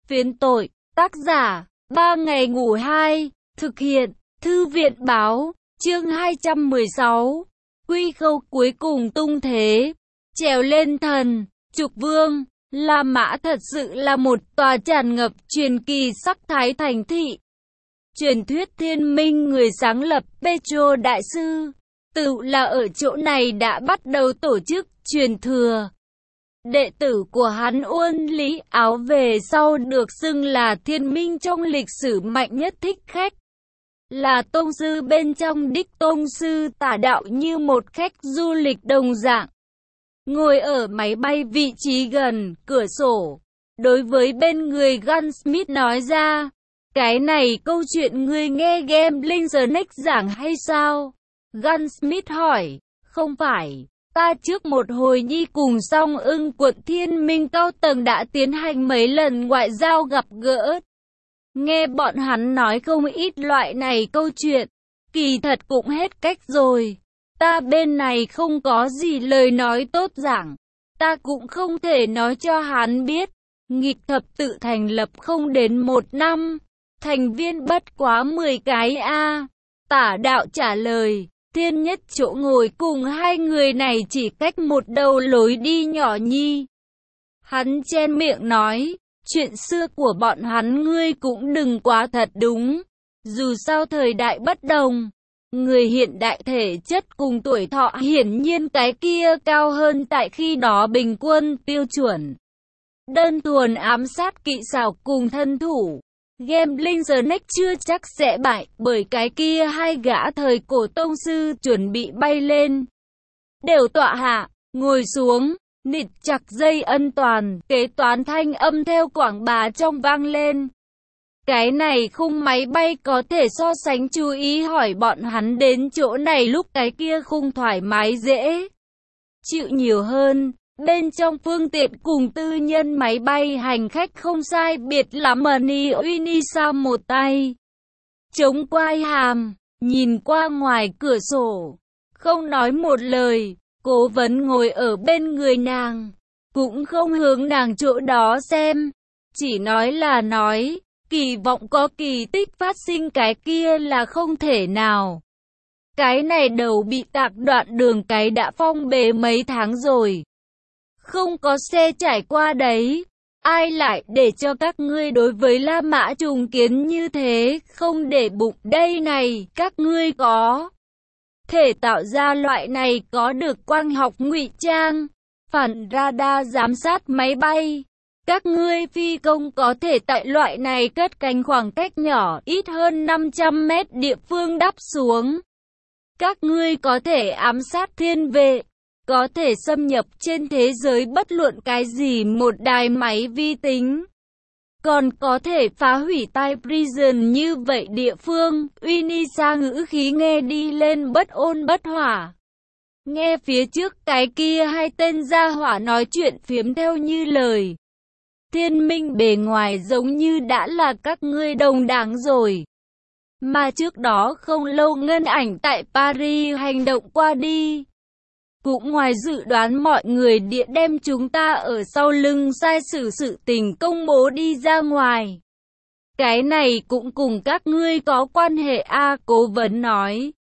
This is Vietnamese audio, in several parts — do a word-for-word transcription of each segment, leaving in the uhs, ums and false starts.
Phiến tội, tác giả, ba ngày ngủ hai, thực hiện, thư viện báo, chương hai trăm mười sáu, quy khâu cuối cùng tung thế, trèo lên thần, trục vương, La Mã thật sự là một tòa tràn ngập truyền kỳ sắc thái thành thị. Truyền thuyết thiên minh người sáng lập Petro Đại Sư, tự là ở chỗ này đã bắt đầu tổ chức truyền thừa. Đệ tử của hắn Uôn Lý Áo về sau được xưng là thiên minh trong lịch sử mạnh nhất thích khách. Là tôn sư bên trong đích tôn sư tả đạo như một khách du lịch đồng dạng. Ngồi ở máy bay vị trí gần cửa sổ, đối với bên người Gunsmith nói ra, cái này câu chuyện ngươi nghe Gambling the Next giảng hay sao? Gunsmith hỏi, không phải, ta trước một hồi nhi cùng song ưng quận thiên minh cao tầng đã tiến hành mấy lần ngoại giao gặp gỡ. Nghe bọn hắn nói không ít loại này câu chuyện, kỳ thật cũng hết cách rồi. Ta bên này không có gì lời nói tốt giảng, ta cũng không thể nói cho hắn biết. Nghịch thập tự thành lập không đến một năm, thành viên bất quá mười cái a. Tả đạo trả lời, thiên nhất chỗ ngồi cùng hai người này chỉ cách một đầu lối đi nhỏ nhi. Hắn chen miệng nói, chuyện xưa của bọn hắn ngươi cũng đừng quá thật đúng. Dù sao thời đại bất đồng, người hiện đại thể chất cùng tuổi thọ hiển nhiên cái kia cao hơn tại khi đó bình quân tiêu chuẩn. Đơn thuần ám sát kỹ xảo cùng thân thủ, Gambling the Next chưa chắc sẽ bại, bởi cái kia hai gã thời cổ tông sư chuẩn bị bay lên. Đều tọa hạ, ngồi xuống, nịt chặt dây an toàn, kế toán thanh âm theo quảng bá trong vang lên. Cái này khung máy bay có thể so sánh chú ý hỏi bọn hắn đến chỗ này lúc cái kia khung thoải mái dễ chịu nhiều hơn. Bên trong phương tiện cùng tư nhân máy bay hành khách không sai biệt lắm. Mani Uinisa một tay chống quai hàm, nhìn qua ngoài cửa sổ, không nói một lời. Cố vấn ngồi ở bên người nàng, cũng không hướng nàng chỗ đó xem, chỉ nói là nói, kỳ vọng có kỳ tích phát sinh cái kia là không thể nào. Cái này đầu bị tạc đoạn đường cái đã phong bế mấy tháng rồi. Không có xe trải qua đấy, ai lại để cho các ngươi đối với La Mã trùng kiến như thế, không để bụng đây này, các ngươi có thể tạo ra loại này có được quang học ngụy trang, phản radar giám sát máy bay. Các ngươi phi công có thể tại loại này cất cánh khoảng cách nhỏ ít hơn năm trăm mét địa phương đáp xuống. Các ngươi có thể ám sát thiên vệ, có thể xâm nhập trên thế giới bất luận cái gì một đài máy vi tính. Còn có thể phá hủy tai prison như vậy địa phương. Uinisa ngữ khí nghe đi lên bất ôn bất hỏa. Nghe phía trước cái kia hai tên gia hỏa nói chuyện phiếm theo như lời. Thiên minh bề ngoài giống như đã là các ngươi đồng đảng rồi. Mà trước đó không lâu Ngân Ảnh tại Paris hành động qua đi. Cũng ngoài dự đoán mọi người địa đem chúng ta ở sau lưng sai sử sự tình công bố đi ra ngoài. Cái này cũng cùng các ngươi có quan hệ a. Cố vấn nói.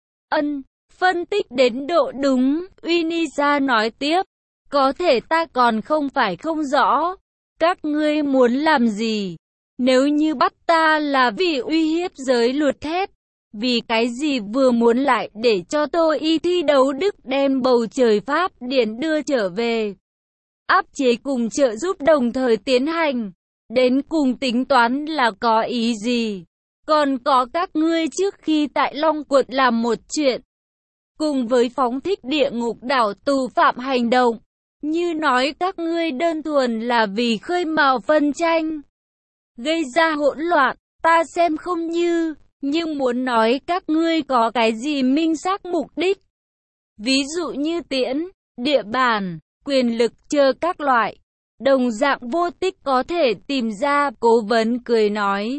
Ân, phân tích đến độ đúng, Uinisa nói tiếp. Có thể ta còn không phải không rõ. Các ngươi muốn làm gì? Nếu như bắt ta là vì uy hiếp giới luật thép, vì cái gì vừa muốn lại để cho tôi y thi đấu Đức đem bầu trời Pháp điển đưa trở về? Áp chế cùng trợ giúp đồng thời tiến hành. Đến cùng tính toán là có ý gì? Còn có các ngươi trước khi tại Long Quận làm một chuyện. Cùng với phóng thích địa ngục đảo tù phạm hành động. Như nói các ngươi đơn thuần là vì khơi mào phân tranh. Gây ra hỗn loạn, ta xem không như. Nhưng muốn nói các ngươi có cái gì minh xác mục đích. Ví dụ như tiễn, địa bàn, quyền lực chờ các loại. Đồng dạng vô tích có thể tìm ra. Cố vấn cười nói.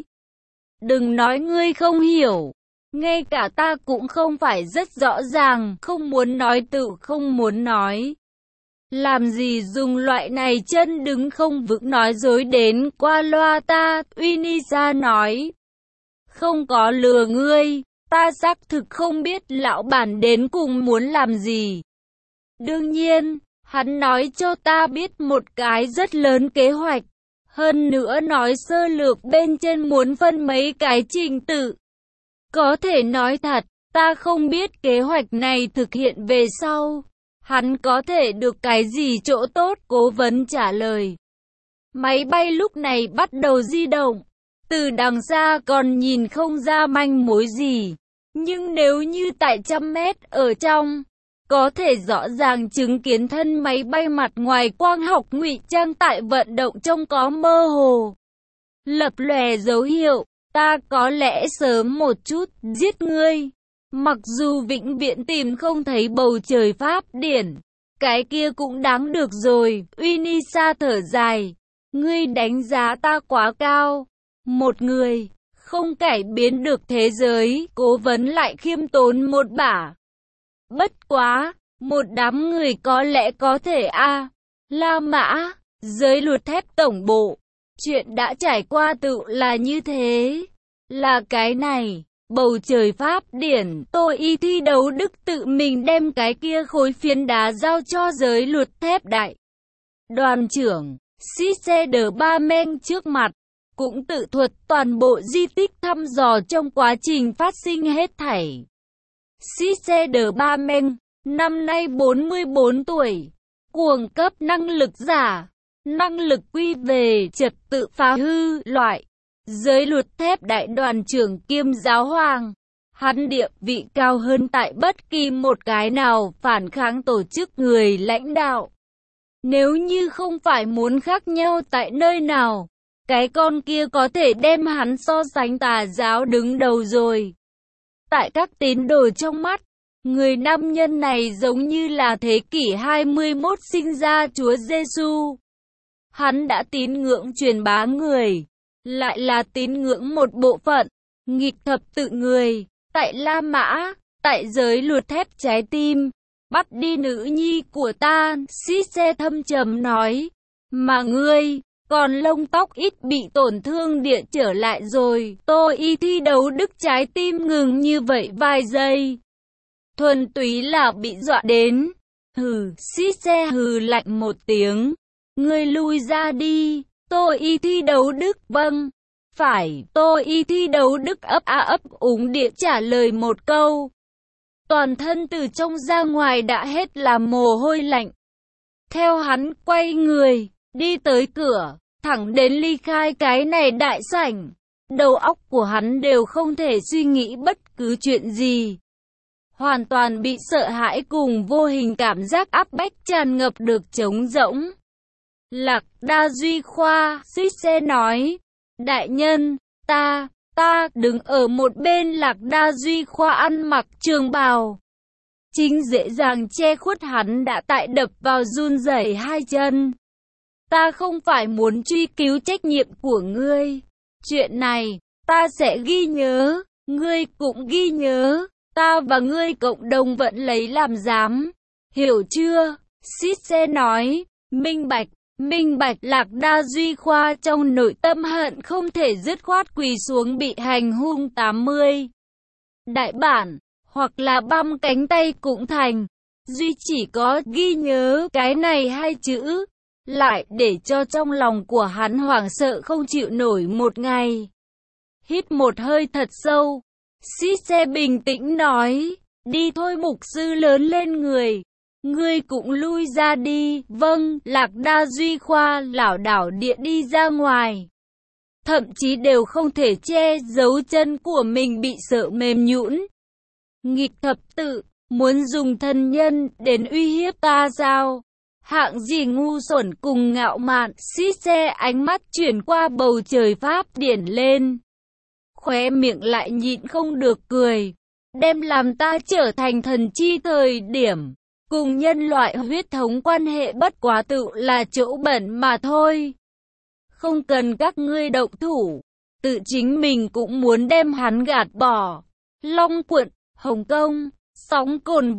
Đừng nói ngươi không hiểu. Ngay cả ta cũng không phải rất rõ ràng. Không muốn nói tự không muốn nói. Làm gì dùng loại này chân đứng không vững nói dối đến qua loa ta, Unisa nói. Không có lừa ngươi, ta xác thực không biết lão bản đến cùng muốn làm gì. Đương nhiên, hắn nói cho ta biết một cái rất lớn kế hoạch. Hơn nữa nói sơ lược bên trên muốn phân mấy cái trình tự. Có thể nói thật, ta không biết kế hoạch này thực hiện về sau. Hắn có thể được cái gì chỗ tốt, cố vấn trả lời. Máy bay lúc này bắt đầu di động. Từ đằng xa còn nhìn không ra manh mối gì. Nhưng nếu như tại trăm mét ở trong, có thể rõ ràng chứng kiến thân máy bay mặt ngoài quang học ngụy trang tại vận động trông có mơ hồ. Lập lòe dấu hiệu, ta có lẽ sớm một chút giết ngươi. Mặc dù vĩnh viễn tìm không thấy bầu trời pháp điển, cái kia cũng đáng được rồi. Unisa thở dài, ngươi đánh giá ta quá cao. Một người không cải biến được thế giới, cố vấn lại khiêm tốn một bả. Bất quá, một đám người có lẽ có thể a. À, La Mã, giới luật thép tổng bộ. Chuyện đã trải qua tự là như thế. Là cái này, bầu trời pháp điển, tôi y thi đấu đức tự mình đem cái kia khối phiến đá giao cho giới luật thép đại. Đoàn trưởng, Sisser-de-Ba-Men trước mặt, cũng tự thuật toàn bộ di tích thăm dò trong quá trình phát sinh hết thảy. Sisser-de-Ba-Men, năm nay bốn mươi bốn tuổi, cuồng cấp năng lực giả, năng lực quy về trật tự phá hư loại, giới luật thép đại đoàn trưởng kiêm giáo hoàng. Hắn địa vị cao hơn tại bất kỳ một cái nào phản kháng tổ chức người lãnh đạo. Nếu như không phải muốn khác nhau tại nơi nào, cái con kia có thể đem hắn so sánh tà giáo đứng đầu rồi. Tại các tín đồ trong mắt, người nam nhân này giống như là thế kỷ hai mươi mốt sinh ra Chúa Giêsu. Hắn đã tín ngưỡng truyền bá người, lại là tín ngưỡng một bộ phận, nghịch thập tự người, tại La Mã, tại giới luật thép trái tim, bắt đi nữ nhi của ta, Sisser thâm trầm nói, mà ngươi, còn lông tóc ít bị tổn thương địa trở lại rồi, tôi y thi đấu đức trái tim ngừng như vậy vài giây. Thuần túy là bị dọa đến. Hừ, Sisser hừ lạnh một tiếng. Ngươi lui ra đi, tôi y thi đấu đức, vâng. Phải, tôi y thi đấu đức ấp a ấp úng địa trả lời một câu. Toàn thân từ trong ra ngoài đã hết là mồ hôi lạnh. Theo hắn quay người, đi tới cửa, thẳng đến ly khai cái này đại sảnh. Đầu óc của hắn đều không thể suy nghĩ bất cứ chuyện gì. Hoàn toàn bị sợ hãi cùng vô hình cảm giác áp bách tràn ngập được trống rỗng. Lạc Đa Duy Khoa, Sisser nói, đại nhân, ta, ta đứng ở một bên. Lạc Đa Duy Khoa ăn mặc trường bào, chính dễ dàng che khuất hắn đã tại đập vào run rẩy hai chân. Ta không phải muốn truy cứu trách nhiệm của ngươi. Chuyện này, ta sẽ ghi nhớ, ngươi cũng ghi nhớ. Ta và ngươi cộng đồng vẫn lấy làm dám. Hiểu chưa? Sisser nói, minh bạch, minh bạch. Lạc Đa Duy Khoa trong nội tâm hận không thể dứt khoát quỳ xuống bị hành hung tám mươi. Đại bản, hoặc là băm cánh tay cũng thành. Duy chỉ có ghi nhớ cái này hai chữ, lại để cho trong lòng của hắn hoảng sợ không chịu nổi một ngày. Hít một hơi thật sâu. Sisser bình tĩnh nói, đi thôi. Mục sư lớn lên người, ngươi cũng lui ra đi. Vâng. Lạc Đa Duy Khoa lảo đảo địa đi ra ngoài, thậm chí đều không thể che giấu chân của mình bị sợ mềm nhũn. Nghịch thập tự, muốn dùng thân nhân đến uy hiếp ta sao? Hạng gì ngu xuẩn cùng ngạo mạn. Sisser ánh mắt chuyển qua bầu trời pháp điển lên, khóe miệng lại nhịn không được cười. Đem làm ta trở thành thần chi thời điểm, cùng nhân loại huyết thống quan hệ bất quá tự là chỗ bẩn mà thôi. Không cần các ngươi động thủ, tự chính mình cũng muốn đem hắn gạt bỏ. Long Quận, Hồng Kông, Sóng Cồn Vịnh,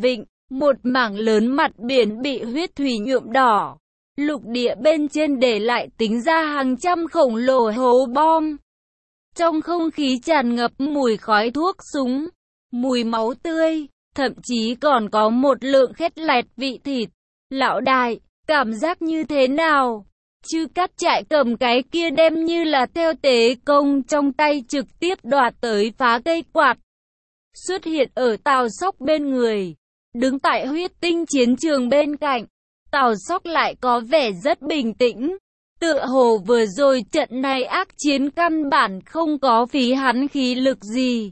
Một mảng lớn mặt biển bị huyết thủy nhuộm đỏ. Lục địa bên trên để lại tính ra hàng trăm khổng lồ hố bom. Trong không khí tràn ngập mùi khói thuốc súng, mùi máu tươi, thậm chí còn có một lượng khét lẹt vị thịt. Lão đại, cảm giác như thế nào? Chư Cát Trại cầm cái kia đem như là theo tế công trong tay trực tiếp đoạt tới phá cây quạt. Xuất hiện ở Tào Sóc bên người, đứng tại huyết tinh chiến trường bên cạnh. Tào Sóc lại có vẻ rất bình tĩnh. Tựa hồ vừa rồi trận này ác chiến căn bản không có phí hắn khí lực gì.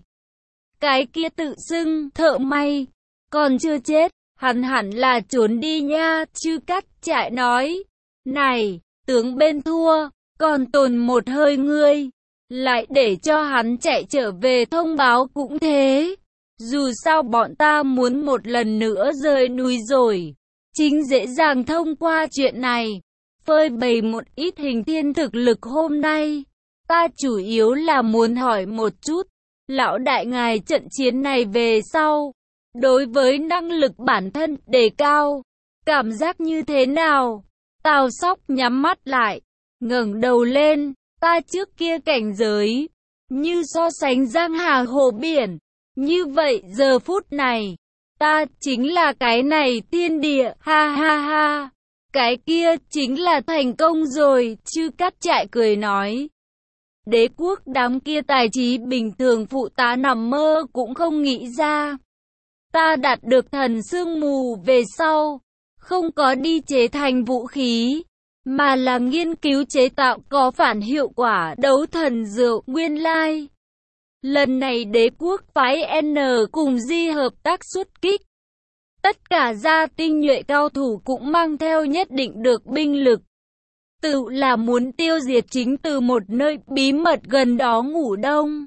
Cái kia tự xưng thợ may, còn chưa chết, hắn hẳn là trốn đi nha. Chư Cát Trại nói, này, tướng bên thua, còn tồn một hơi ngươi, lại để cho hắn chạy trở về thông báo cũng thế. Dù sao bọn ta muốn một lần nữa rời núi rồi, chính dễ dàng thông qua chuyện này, phơi bày một ít hình thiên thực lực hôm nay. Ta chủ yếu là muốn hỏi một chút, lão đại ngài trận chiến này về sau, đối với năng lực bản thân đề cao, cảm giác như thế nào? Tào Sóc nhắm mắt lại, ngẩng đầu lên, ta trước kia cảnh giới, như so sánh giang hà hồ biển, như vậy giờ phút này, ta chính là cái này thiên địa, ha ha ha, cái kia chính là thành công rồi. Chư Cát Trại cười nói, đế quốc đám kia tài trí bình thường phụ tá nằm mơ cũng không nghĩ ra. Ta đạt được thần sương mù về sau, không có đi chế thành vũ khí, mà là nghiên cứu chế tạo có phản hiệu quả đấu thần dược. Nguyên lai, lần này đế quốc phái N cùng Di hợp tác xuất kích. Tất cả gia tinh nhuệ cao thủ cũng mang theo nhất định được binh lực. Tự là muốn tiêu diệt chính từ một nơi bí mật gần đó ngủ đông.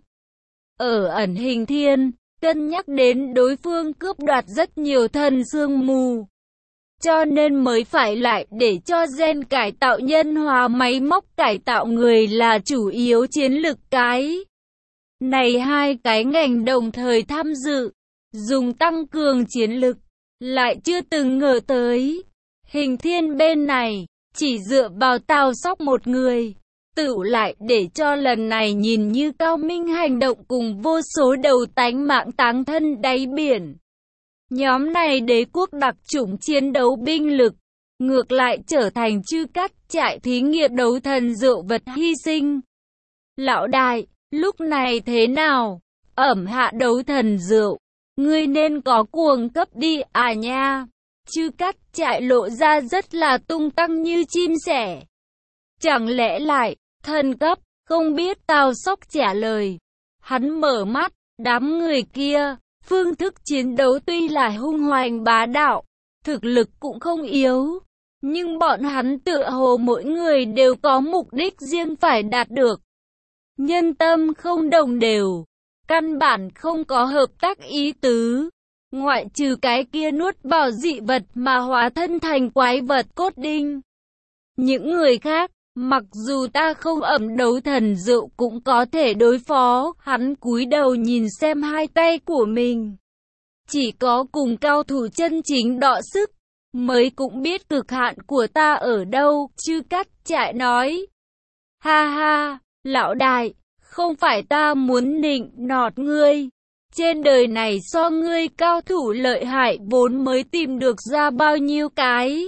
Ở ẩn hình thiên, cân nhắc đến đối phương cướp đoạt rất nhiều thần sương mù, cho nên mới phải lại để cho gen cải tạo nhân hóa máy móc cải tạo người là chủ yếu chiến lực cái. Này hai cái ngành đồng thời tham dự, dùng tăng cường chiến lực, lại chưa từng ngờ tới. Hình thiên bên này, chỉ dựa vào Tào Sóc một người, tự lại để cho lần này nhìn như cao minh hành động cùng vô số đầu tánh mạng táng thân đáy biển. Nhóm này đế quốc đặc chủng chiến đấu binh lực, ngược lại trở thành Chư Cát Trại thí nghiệm đấu thần rượu vật hy sinh. Lão đại, lúc này thế nào? Ẩm hạ đấu thần rượu, ngươi nên có cuồng cấp đi à nha. Chư Cát Trại lộ ra rất là tung tăng như chim sẻ. Chẳng lẽ lại, thần cấp, không biết. Tào Sóc trả lời. Hắn mở mắt, đám người kia, phương thức chiến đấu tuy là hung hoành bá đạo, thực lực cũng không yếu, nhưng bọn hắn tựa hồ mỗi người đều có mục đích riêng phải đạt được. Nhân tâm không đồng đều, căn bản không có hợp tác ý tứ. Ngoại trừ cái kia nuốt vào dị vật mà hóa thân thành quái vật cốt đinh. Những người khác, mặc dù ta không ẩm đấu thần rượu cũng có thể đối phó. Hắn cúi đầu nhìn xem hai tay của mình. Chỉ có cùng cao thủ chân chính đọ sức, mới cũng biết cực hạn của ta ở đâu. Chư Cát Trại nói. Ha ha, lão đại, không phải ta muốn nịnh nọt ngươi. Trên đời này so ngươi cao thủ lợi hại vốn mới tìm được ra bao nhiêu cái.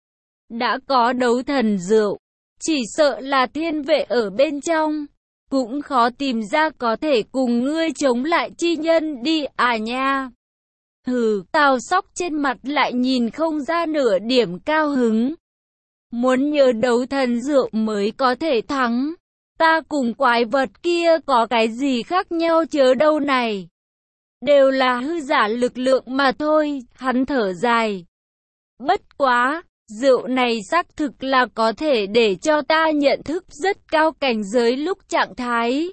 Đã có đấu thần rượu, chỉ sợ là thiên vệ ở bên trong, cũng khó tìm ra có thể cùng ngươi chống lại chi nhân đi à nha. Hừ, Tào Sóc trên mặt lại nhìn không ra nửa điểm cao hứng. Muốn nhờ đấu thần rượu mới có thể thắng. Ta cùng quái vật kia có cái gì khác nhau chớ đâu này. Đều là hư giả lực lượng mà thôi. Hắn thở dài. Bất quá, rượu này xác thực là có thể để cho ta nhận thức rất cao cảnh giới lúc trạng thái.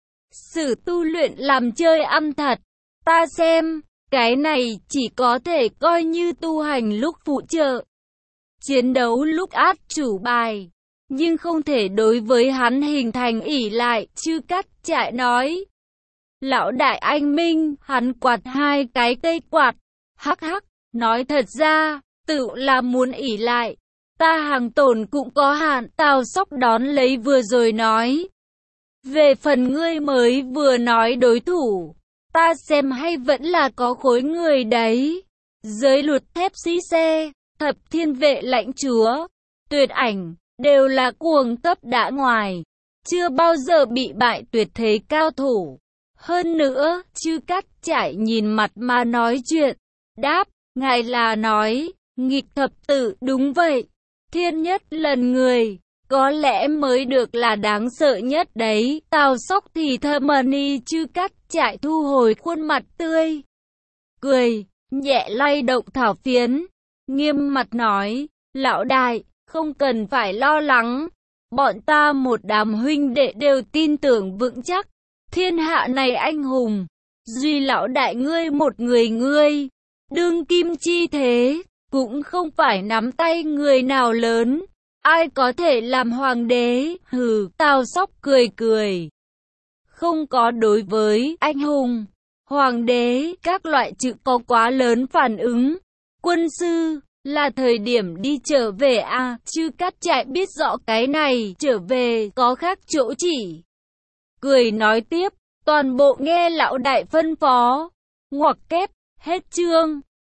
Sử tu luyện làm chơi ăn thật. Ta xem, cái này chỉ có thể coi như tu hành lúc phụ trợ. Chiến đấu lúc át chủ bài. Nhưng không thể đối với hắn hình thành ỷ lại. Chư Cát Trại nói. Lão đại anh minh, hắn quạt hai cái cây quạt. Hắc hắc, Nói thật ra, tự là muốn ỷ lại. Ta hàng tổn cũng có hạn, Tào Sóc đón lấy vừa rồi nói. Về phần ngươi mới vừa nói đối thủ, ta xem hay vẫn là có khối người đấy. Giới luật thép sĩ xe, thập thiên vệ lãnh chúa, tuyệt ảnh, đều là cuồng cấp đã ngoài. Chưa bao giờ bị bại tuyệt thế cao thủ. Hơn nữa, Chư Cát Trải nhìn mặt mà nói chuyện. Đáp, ngài là nói, nghịch thập tự, đúng vậy. Thiên nhất lần người, có lẽ mới được là đáng sợ nhất đấy. Tào Sóc thì thầm ni. Chư Cát Trải thu hồi khuôn mặt tươi cười, nhẹ lay động thảo phiến, nghiêm mặt nói, lão đại, không cần phải lo lắng. Bọn ta một đám huynh đệ đều tin tưởng vững chắc. Thiên hạ này anh hùng, duy lão đại ngươi một người ngươi. Đương kim chi thế, cũng không phải nắm tay người nào lớn. Ai có thể làm hoàng đế, hừ, Tào Sóc cười cười. Không có đối với anh hùng, hoàng đế, các loại chữ có quá lớn phản ứng. Quân sư, là thời điểm đi trở về à, Chư Cát Trại biết rõ cái này, trở về, có khác chỗ chỉ. Cười nói tiếp, toàn bộ nghe lão đại phân phó. Ngoặc kép, hết chương.